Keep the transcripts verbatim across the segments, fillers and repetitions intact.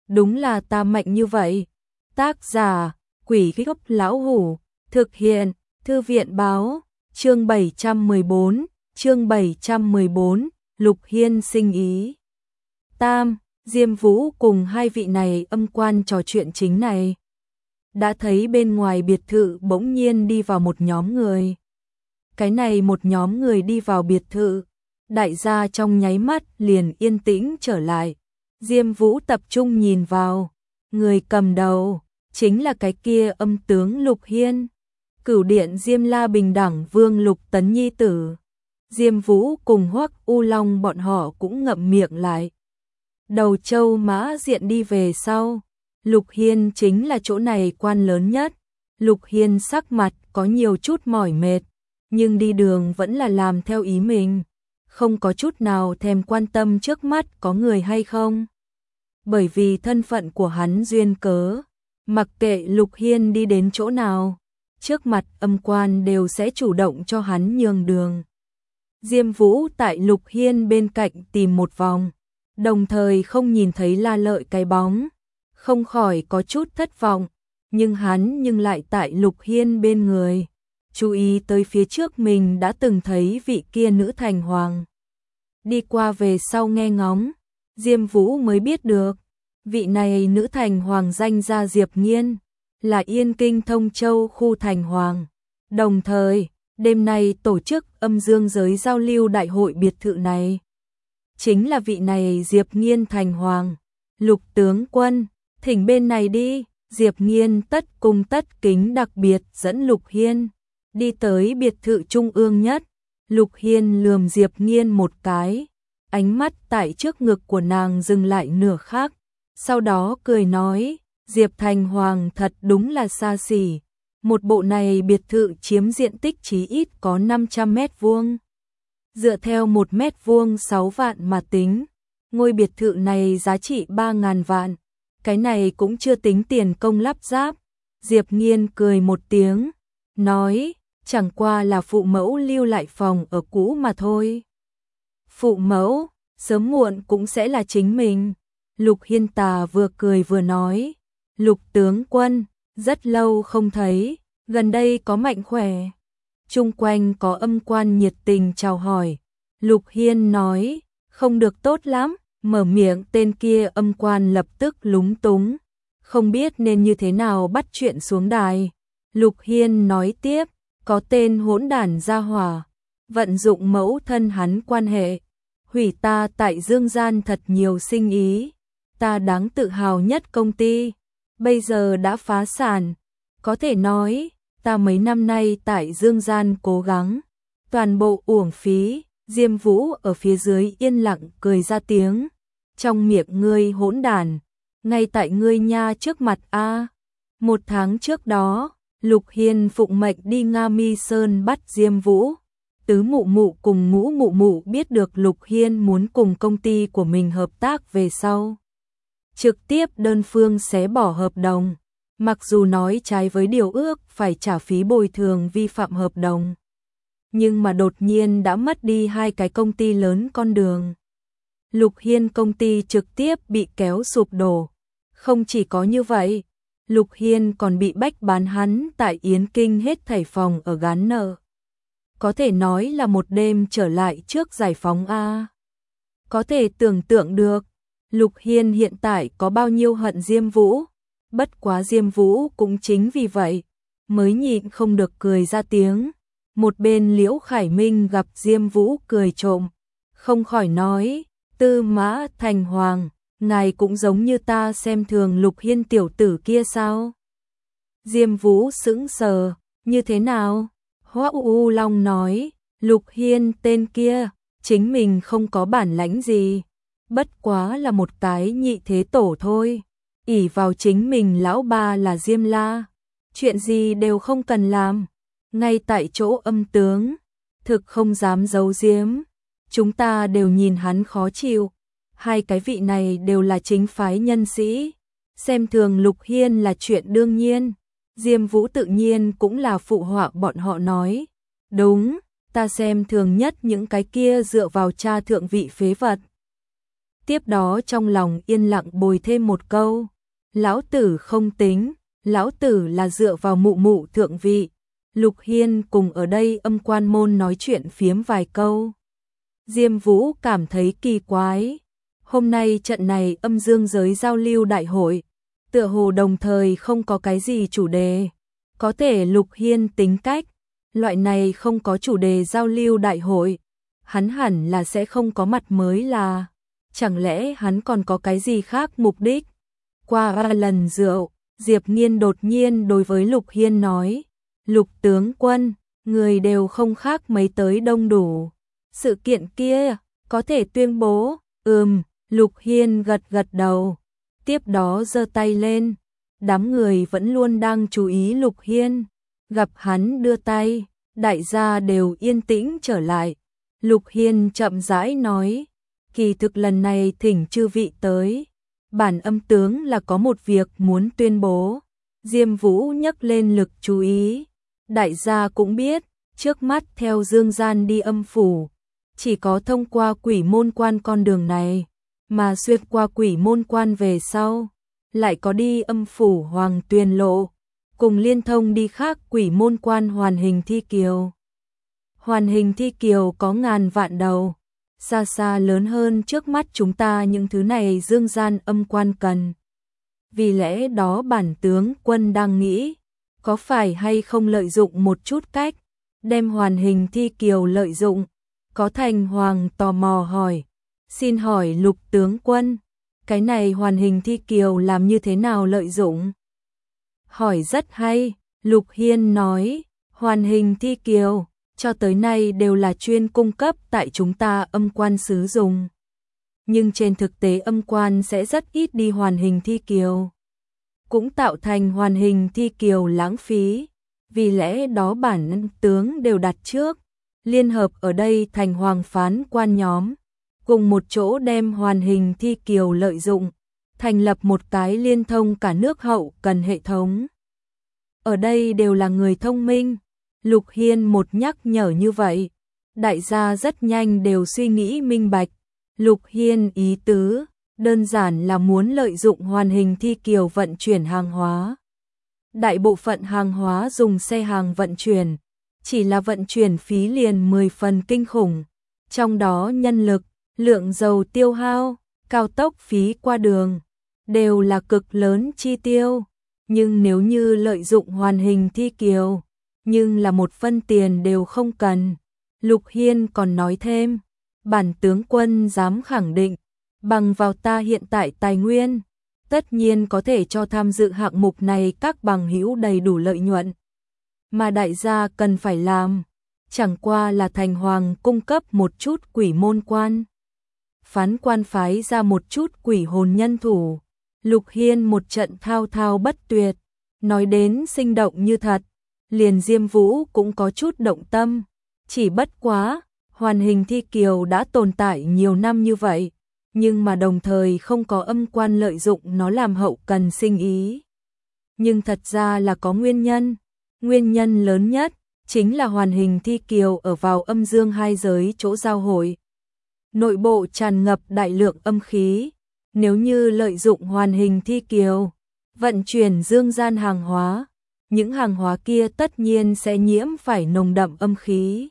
đúng là ta mạnh như vậy. Tác giả, Quỷ Gốc Lão Hủ, thực hiện, Thư viện Báo, chương bảy trăm mười bốn, chương bảy trăm mười bốn, Lục Hiên sinh ý. Tam, Diêm Vũ cùng hai vị này âm quan trò chuyện chính này. Đã thấy bên ngoài biệt thự bỗng nhiên đi vào một nhóm người. Cái này một nhóm người đi vào biệt thự, đại gia trong nháy mắt liền yên tĩnh trở lại. Diêm Vũ tập trung nhìn vào, người cầm đầu chính là cái kia âm tướng Lục Hiên, Cửu Điện Diêm La Bình Đẳng Vương Lục Tấn nhi tử. Diêm Vũ cùng Hoắc U Long bọn họ cũng ngậm miệng lại. Đầu Châu Mã Diện đi về sau, Lục Hiên chính là chỗ này quan lớn nhất. Lục Hiên sắc mặt có nhiều chút mỏi mệt, nhưng đi đường vẫn là làm theo ý mình, không có chút nào thèm quan tâm trước mắt có người hay không. Bởi vì thân phận của hắn duyên cớ, mặc kệ Lục Hiên đi đến chỗ nào, trước mặt âm quan đều sẽ chủ động cho hắn nhường đường. Diêm Vũ tại Lục Hiên bên cạnh tìm một vòng, đồng thời không nhìn thấy La Lợi cái bóng, không khỏi có chút thất vọng, nhưng hắn nhưng lại tại Lục Hiên bên người, chú ý tới phía trước mình đã từng thấy vị kia nữ thành hoàng. Đi qua về sau nghe ngóng, Diêm Vũ mới biết được, vị này nữ thành hoàng danh ra Diệp Nghiên, là Yên Kinh Thông Châu khu thành hoàng. Đồng thời, đêm nay tổ chức âm dương giới giao lưu đại hội biệt thự này. Chính là vị này Diệp Nghiên thành hoàng. Lục tướng quân, thỉnh bên này đi. Diệp Nghiên tất cung tất kính đặc biệt dẫn Lục Hiên đi tới biệt thự trung ương nhất. Lục Hiên lườm Diệp Nghiên một cái, ánh mắt tại trước ngực của nàng dừng lại nửa khắc, sau đó cười nói, Diệp thành hoàng thật đúng là xa xỉ. Một bộ này biệt thự chiếm diện tích chí ít có năm trăm mét vuông. Dựa theo một mét vuông sáu vạn mà tính, ngôi biệt thự này giá trị ba ngàn vạn. Cái này cũng chưa tính tiền công lắp ráp. Diệp Nghiên cười một tiếng, nói, chẳng qua là phụ mẫu lưu lại phòng ở cũ mà thôi. Phụ mẫu, sớm muộn cũng sẽ là chính mình. Lục Hiên Tà vừa cười vừa nói, Lục tướng quân, rất lâu không thấy, gần đây có mạnh khỏe. Chung quanh có âm quan nhiệt tình chào hỏi. Lục Hiên nói, không được tốt lắm. Mở miệng tên kia âm quan lập tức lúng túng, không biết nên như thế nào bắt chuyện xuống đài. Lục Hiên nói tiếp, có tên hỗn đản gia hỏa, vận dụng mẫu thân hắn quan hệ, hủy ta tại Dương Gian thật nhiều sinh ý, ta đáng tự hào nhất công ty, bây giờ đã phá sản, có thể nói, ta mấy năm nay tại Dương Gian cố gắng, toàn bộ uổng phí. Diêm Vũ ở phía dưới yên lặng cười ra tiếng, trong miệng ngươi hỗn đản, ngay tại ngươi nha trước mặt a. Một tháng trước đó, Lục Hiên phụng mệnh đi Nga Mi Sơn bắt Diêm Vũ. Tứ mụ mụ cùng ngũ mụ mụ biết được Lục Hiên muốn cùng công ty của mình hợp tác về sau, trực tiếp đơn phương xé bỏ hợp đồng, mặc dù nói trái với điều ước phải trả phí bồi thường vi phạm hợp đồng. Nhưng mà đột nhiên đã mất đi hai cái công ty lớn con đường. Lục Hiên công ty trực tiếp bị kéo sụp đổ. Không chỉ có như vậy, Lục Hiên còn bị bách bán hắn tại Yến Kinh hết thảy phòng ở gán nợ. Có thể nói là một đêm trở lại trước giải phóng A. Có thể tưởng tượng được, Lục Hiên hiện tại có bao nhiêu hận Diêm Vũ. Bất quá Diêm Vũ cũng chính vì vậy, mới nhịn không được cười ra tiếng. Một bên Liễu Khải Minh gặp Diêm Vũ cười trộm, không khỏi nói, Tư Mã Thành Hoàng, ngài cũng giống như ta xem thường Lục Hiên tiểu tử kia sao? Diêm Vũ sững sờ, như thế nào? Hoắc U Long nói, Lục Hiên tên kia, chính mình không có bản lãnh gì, bất quá là một cái nhị thế tổ thôi, ỷ vào chính mình lão ba là Diêm La, chuyện gì đều không cần làm. Ngay tại chỗ âm tướng, thực không dám giấu giếm, chúng ta đều nhìn hắn khó chịu, hai cái vị này đều là chính phái nhân sĩ, xem thường Lục Hiên là chuyện đương nhiên. Diêm Vũ tự nhiên cũng là phụ họa bọn họ nói, đúng, ta xem thường nhất những cái kia dựa vào cha thượng vị phế vật. Tiếp đó trong lòng yên lặng bồi thêm một câu, lão tử không tính, lão tử là dựa vào mụ mụ thượng vị. Lục Hiên cùng ở đây âm quan môn nói chuyện phiếm vài câu. Diêm Vũ cảm thấy kỳ quái. Hôm nay trận này âm dương giới giao lưu đại hội, tựa hồ đồng thời không có cái gì chủ đề. Có thể Lục Hiên tính cách, loại này không có chủ đề giao lưu đại hội, hắn hẳn là sẽ không có mặt mới là. Chẳng lẽ hắn còn có cái gì khác mục đích? Qua ba lần rượu, Diệp Nghiên đột nhiên đối với Lục Hiên nói, Lục tướng quân, người đều không khác mấy tới đông đủ. Sự kiện kia, có thể tuyên bố, ừm, Lục Hiên gật gật đầu, tiếp đó giơ tay lên. Đám người vẫn luôn đang chú ý Lục Hiên, gặp hắn đưa tay, đại gia đều yên tĩnh trở lại. Lục Hiên chậm rãi nói, kỳ thực lần này thỉnh chư vị tới, bản âm tướng là có một việc muốn tuyên bố. Diêm Vũ nhấc lên lực chú ý, đại gia cũng biết, trước mắt theo dương gian đi âm phủ, chỉ có thông qua quỷ môn quan con đường này, mà xuyên qua quỷ môn quan về sau, lại có đi âm phủ Hoàng Tuyền lộ, cùng liên thông đi khác quỷ môn quan Hoàn Hình Thi Kiều. Hoàn Hình Thi Kiều có ngàn vạn đầu, xa xa lớn hơn trước mắt chúng ta những thứ này dương gian âm quan cần. Vì lẽ đó bản tướng quân đang nghĩ, có phải hay không lợi dụng một chút cách, đem Hoàn Hình Thi Kiều lợi dụng. Có Thành Hoàng tò mò hỏi, xin hỏi Lục tướng quân, cái này Hoàn Hình Thi Kiều làm như thế nào lợi dụng? Hỏi rất hay, Lục Hiên nói, Hoàn Hình Thi Kiều, cho tới nay đều là chuyên cung cấp tại chúng ta âm quan sử dụng. Nhưng trên thực tế âm quan sẽ rất ít đi Hoàn Hình Thi Kiều, cũng tạo thành Hoàn Hình Thi Kiều lãng phí, vì lẽ đó bản tướng đều đặt trước, liên hợp ở đây thành hoàng phán quan nhóm, cùng một chỗ đem Hoàn Hình Thi Kiều lợi dụng, thành lập một cái liên thông cả nước hậu cần hệ thống. Ở đây đều là người thông minh, Lục Hiên một nhắc nhở như vậy, đại gia rất nhanh đều suy nghĩ minh bạch. Lục Hiên ý tứ, đơn giản là muốn lợi dụng Hoàn Hình Thi Kiều vận chuyển hàng hóa. Đại bộ phận hàng hóa dùng xe hàng vận chuyển, chỉ là vận chuyển phí liền mười phần kinh khủng, trong đó nhân lực, lượng dầu tiêu hao, cao tốc phí qua đường, đều là cực lớn chi tiêu. Nhưng nếu như lợi dụng Hoàn Hình Thi Kiều, nhưng là một phân tiền đều không cần. Lục Hiên còn nói thêm, bản tướng quân dám khẳng định, bằng vào ta hiện tại tài nguyên, tất nhiên có thể cho tham dự hạng mục này các bằng hữu đầy đủ lợi nhuận. Mà đại gia cần phải làm, chẳng qua là thành hoàng cung cấp một chút quỷ môn quan, phán quan phái ra một chút quỷ hồn nhân thủ. Lục Hiên một trận thao thao bất tuyệt, nói đến sinh động như thật, liền Diêm Vũ cũng có chút động tâm. Chỉ bất quá, Hoàn Hình Thi Kiều đã tồn tại nhiều năm như vậy, nhưng mà đồng thời không có âm quan lợi dụng nó làm hậu cần sinh ý. Nhưng thật ra là có nguyên nhân, nguyên nhân lớn nhất chính là Hoàn Hình Thi Kiều ở vào âm dương hai giới chỗ giao hội. Nội bộ tràn ngập đại lượng âm khí, nếu như lợi dụng Hoàn Hình Thi Kiều, vận chuyển dương gian hàng hóa, những hàng hóa kia tất nhiên sẽ nhiễm phải nồng đậm âm khí.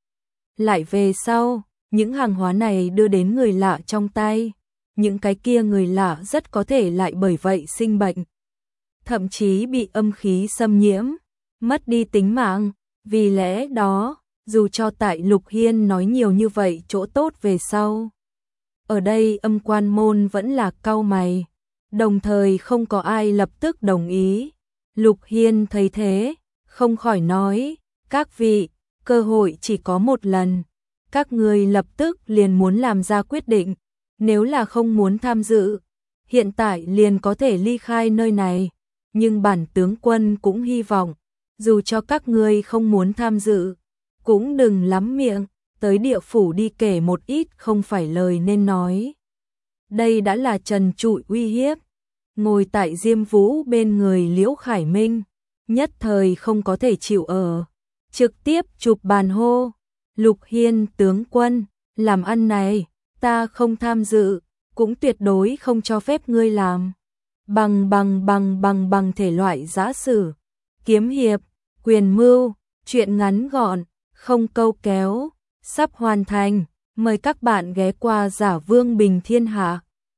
Lại về sau, những hàng hóa này đưa đến người lạ trong tay, những cái kia người lạ rất có thể lại bởi vậy sinh bệnh, thậm chí bị âm khí xâm nhiễm, mất đi tính mạng. Vì lẽ đó, dù cho tại Lục Hiên nói nhiều như vậy chỗ tốt về sau, ở đây âm quan môn vẫn là cau mày, đồng thời không có ai lập tức đồng ý. Lục Hiên thấy thế, không khỏi nói, các vị, cơ hội chỉ có một lần, các người lập tức liền muốn làm ra quyết định, nếu là không muốn tham dự, hiện tại liền có thể ly khai nơi này, nhưng bản tướng quân cũng hy vọng, dù cho các ngươi không muốn tham dự, cũng đừng lắm miệng, tới địa phủ đi kể một ít không phải lời nên nói. Đây đã là trần trụi uy hiếp. Ngồi tại Diêm Vũ bên người Liễu Khải Minh, nhất thời không có thể chịu ở, trực tiếp chụp bàn hô, Lục Hiên tướng quân, làm ăn này, ta không tham dự, cũng tuyệt đối không cho phép ngươi làm. Bằng bằng bằng bằng bằng thể loại giã sử, kiếm hiệp, quyền mưu, truyện ngắn gọn, không câu kéo, sắp hoàn thành. Mời các bạn ghé qua Giả Vương Bình Thiên Hạ.